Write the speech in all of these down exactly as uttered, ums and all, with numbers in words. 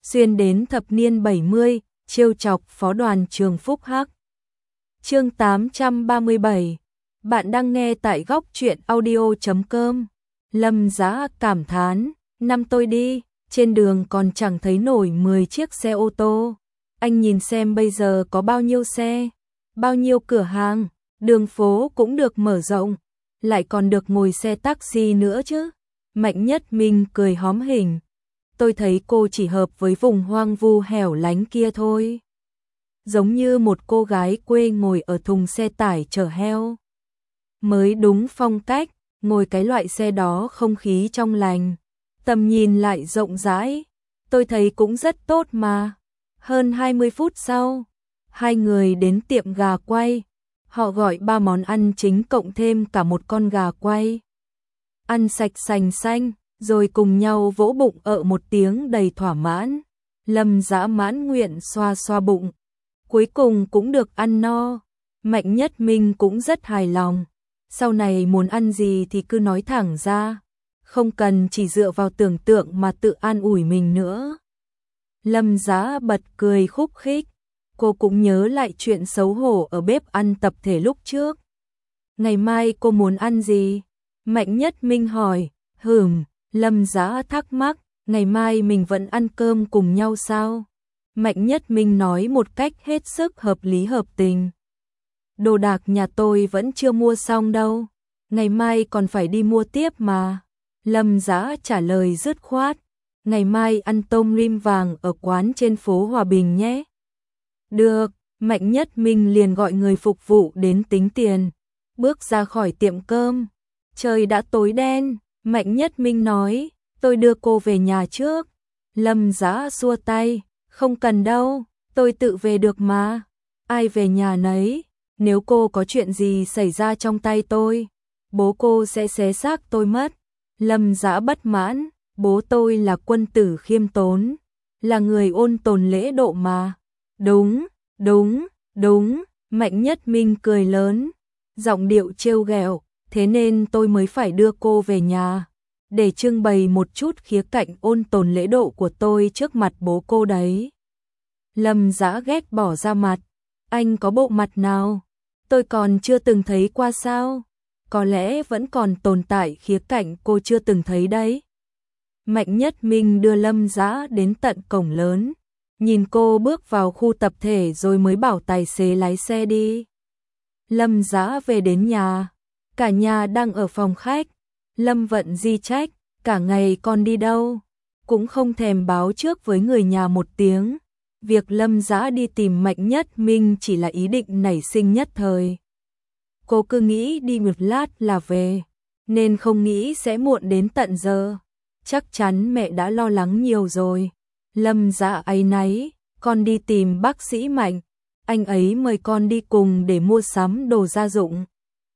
xuyên đến thập niên bảy mươi, trêu chọc phó đoàn trường Phúc Hắc. Chương tám trăm ba mươi bảy. Bạn đang nghe tại góc truyện audio chấm com. Lâm Giá cảm thán, năm tôi đi, trên đường còn chẳng thấy nổi mười chiếc xe ô tô. Anh nhìn xem bây giờ có bao nhiêu xe, bao nhiêu cửa hàng, đường phố cũng được mở rộng, lại còn được ngồi xe taxi nữa chứ. Mạnh Nhất Minh cười hóm hỉnh. Tôi thấy cô chỉ hợp với vùng hoang vu hẻo lánh kia thôi. Giống như một cô gái quê ngồi ở thùng xe tải chở heo. Mới đúng phong cách, ngồi cái loại xe đó không khí trong lành, tầm nhìn lại rộng rãi. Tôi thấy cũng rất tốt mà. Hơn hai mươi phút sau, hai người đến tiệm gà quay. Họ gọi ba món ăn chính cộng thêm cả một con gà quay. Ăn sạch sành xanh, rồi cùng nhau vỗ bụng ợ một tiếng đầy thỏa mãn. Lâm Dã mãn nguyện xoa xoa bụng. Cuối cùng cũng được ăn no. Mạnh Nhất Minh cũng rất hài lòng. Sau này muốn ăn gì thì cứ nói thẳng ra, không cần chỉ dựa vào tưởng tượng mà tự an ủi mình nữa. Lâm Dã bật cười khúc khích. Cô cũng nhớ lại chuyện xấu hổ ở bếp ăn tập thể lúc trước. Ngày mai cô muốn ăn gì? Mạnh Nhất Minh hỏi. Hừm, Lâm Dã thắc mắc, ngày mai mình vẫn ăn cơm cùng nhau sao? Mạnh Nhất Minh nói một cách hết sức hợp lý hợp tình. Đồ đạc nhà tôi vẫn chưa mua xong đâu, ngày mai còn phải đi mua tiếp mà. Lâm Dã trả lời dứt khoát. Ngày mai ăn tôm rim vàng ở quán trên phố Hòa Bình nhé. Được, Mạnh Nhất Minh liền gọi người phục vụ đến tính tiền. Bước ra khỏi tiệm cơm, trời đã tối đen. Mạnh Nhất Minh nói, tôi đưa cô về nhà trước. Lâm Dã xua tay, không cần đâu, tôi tự về được mà. Ai về nhà nấy, nếu cô có chuyện gì xảy ra trong tay tôi, bố cô sẽ xé xác tôi mất. Lâm Dã bất mãn, bố tôi là quân tử khiêm tốn, là người ôn tồn lễ độ mà. Đúng, đúng, đúng, Mạnh Nhất Minh cười lớn, giọng điệu trêu ghẹo, thế nên tôi mới phải đưa cô về nhà, để trưng bày một chút khía cạnh ôn tồn lễ độ của tôi trước mặt bố cô đấy. Lâm Dã ghét bỏ ra mặt, anh có bộ mặt nào? Tôi còn chưa từng thấy qua sao? Có lẽ vẫn còn tồn tại khía cạnh cô chưa từng thấy đấy. Mạnh Nhất Minh đưa Lâm Dã đến tận cổng lớn, nhìn cô bước vào khu tập thể rồi mới bảo tài xế lái xe đi. Lâm Dã về đến nhà, cả nhà đang ở phòng khách. Lâm Vận Di trách, cả ngày con đi đâu, cũng không thèm báo trước với người nhà một tiếng. Việc Lâm Dã đi tìm Mạnh Nhất Minh chỉ là ý định nảy sinh nhất thời. Cô cứ nghĩ đi một lát là về, nên không nghĩ sẽ muộn đến tận giờ. Chắc chắn mẹ đã lo lắng nhiều rồi. Lâm Dã áy náy, con đi tìm bác sĩ Mạnh, anh ấy mời con đi cùng để mua sắm đồ gia dụng.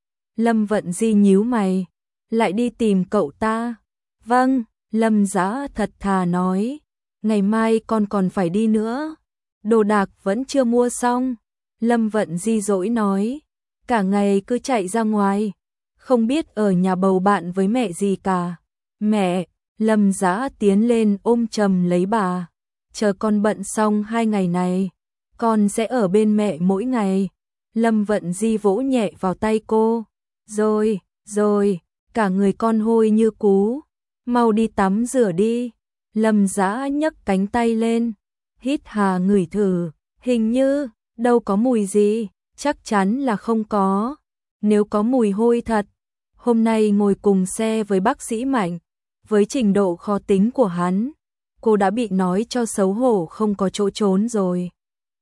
Lâm Vận Di nhíu mày, lại đi tìm cậu ta? Vâng, Lâm Dã thật thà nói, ngày mai con còn phải đi nữa, đồ đạc vẫn chưa mua xong. Lâm Vận Di dỗi nói, cả ngày cứ chạy ra ngoài, không biết ở nhà bầu bạn với mẹ gì cả. Mẹ, Lâm Dã tiến lên ôm chầm lấy bà, chờ con bận xong hai ngày này, con sẽ ở bên mẹ mỗi ngày. Lâm Vận Di vỗ nhẹ vào tay cô, rồi, rồi, cả người con hôi như cú, mau đi tắm rửa đi. Lâm Dã nhấc cánh tay lên, hít hà ngửi thử, hình như đâu có mùi gì, chắc chắn là không có. Nếu có mùi hôi thật, hôm nay ngồi cùng xe với bác sĩ Mạnh, với trình độ khó tính của hắn, cô đã bị nói cho xấu hổ không có chỗ trốn rồi.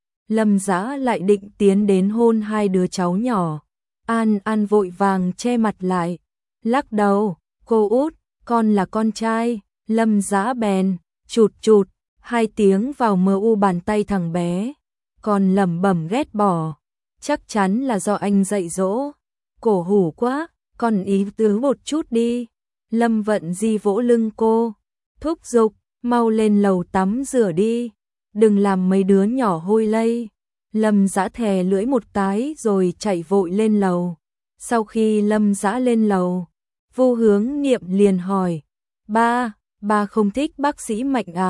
Lâm Dã lại định tiến đến hôn hai đứa cháu nhỏ. An An vội vàng che mặt lại, lắc đầu, cô út, con là con trai. Lâm Dã bèn chụt chụt hai tiếng vào mờ u bàn tay thằng bé, còn lẩm bẩm ghét bỏ, chắc chắn là do anh dạy dỗ. Cổ hủ quá, con ý tứ một chút đi. Lâm Vận Di vỗ lưng cô, thúc giục, mau lên lầu tắm rửa đi, đừng làm mấy đứa nhỏ hôi lây. Lâm Dã thè lưỡi một cái rồi chạy vội lên lầu. Sau khi Lâm Dã lên lầu, Vu Hướng Niệm liền hỏi, ba, ba không thích bác sĩ Mạnh à?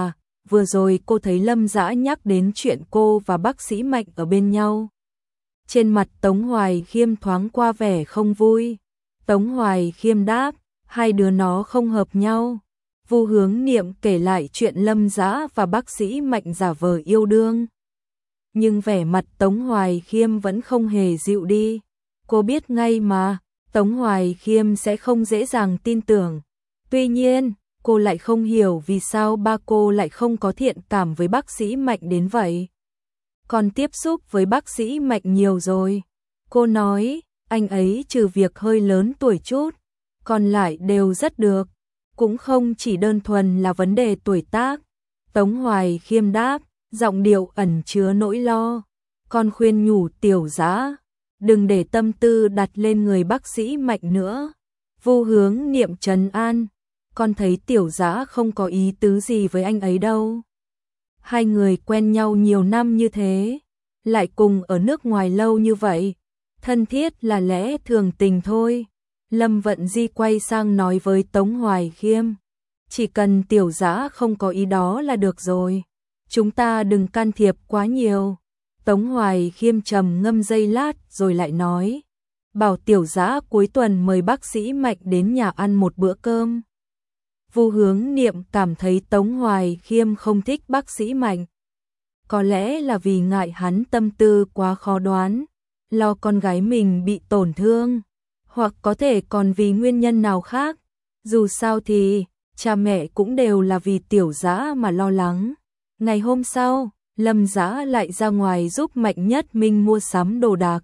vừa rồi cô thấy Lâm Dã nhắc đến chuyện cô và bác sĩ Mạnh ở bên nhau. Trên mặt Tống Hoài Khiêm thoáng qua vẻ không vui. Tống Hoài Khiêm đáp, hai đứa nó không hợp nhau. Vu Hướng Niệm kể lại chuyện Lâm Dã và bác sĩ Mạnh giả vờ yêu đương. Nhưng vẻ mặt Tống Hoài Khiêm vẫn không hề dịu đi. Cô biết ngay mà, Tống Hoài Khiêm sẽ không dễ dàng tin tưởng. Tuy nhiên, cô lại không hiểu vì sao ba cô lại không có thiện cảm với bác sĩ Mạnh đến vậy. Còn tiếp xúc với bác sĩ Mạnh nhiều rồi. Cô nói, anh ấy trừ việc hơi lớn tuổi chút, còn lại đều rất được. Cũng không chỉ đơn thuần là vấn đề tuổi tác. Tống Hoài Khiêm đáp, giọng điệu ẩn chứa nỗi lo. Con khuyên nhủ Tiểu Dã, đừng để tâm tư đặt lên người bác sĩ Mạnh nữa. Vu Hướng Niệm trấn an, con thấy Tiểu Dã không có ý tứ gì với anh ấy đâu. Hai người quen nhau nhiều năm như thế, lại cùng ở nước ngoài lâu như vậy, thân thiết là lẽ thường tình thôi. Lâm Vận Di quay sang nói với Tống Hoài Khiêm, chỉ cần Tiểu Dã không có ý đó là được rồi, chúng ta đừng can thiệp quá nhiều. Tống Hoài Khiêm trầm ngâm giây lát rồi lại nói, bảo Tiểu Dã cuối tuần mời bác sĩ Mạnh đến nhà ăn một bữa cơm. Vu Hướng Niệm cảm thấy Tống Hoài Khiêm không thích bác sĩ Mạnh. Có lẽ là vì ngại hắn tâm tư quá khó đoán, lo con gái mình bị tổn thương, hoặc có thể còn vì nguyên nhân nào khác. Dù sao thì, cha mẹ cũng đều là vì Tiểu Dã mà lo lắng. Ngày hôm sau, Lâm Dã lại ra ngoài giúp Mạnh Nhất Minh mua sắm đồ đạc.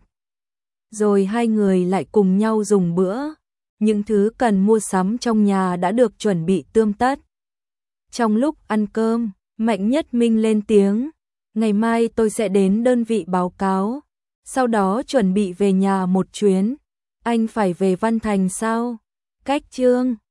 Rồi hai người lại cùng nhau dùng bữa. Những thứ cần mua sắm trong nhà đã được chuẩn bị tươm tất. Trong lúc ăn cơm, Mạnh Nhất Minh lên tiếng, ngày mai tôi sẽ đến đơn vị báo cáo, sau đó chuẩn bị về nhà một chuyến. Anh phải về Văn Thành sao? Cách Trương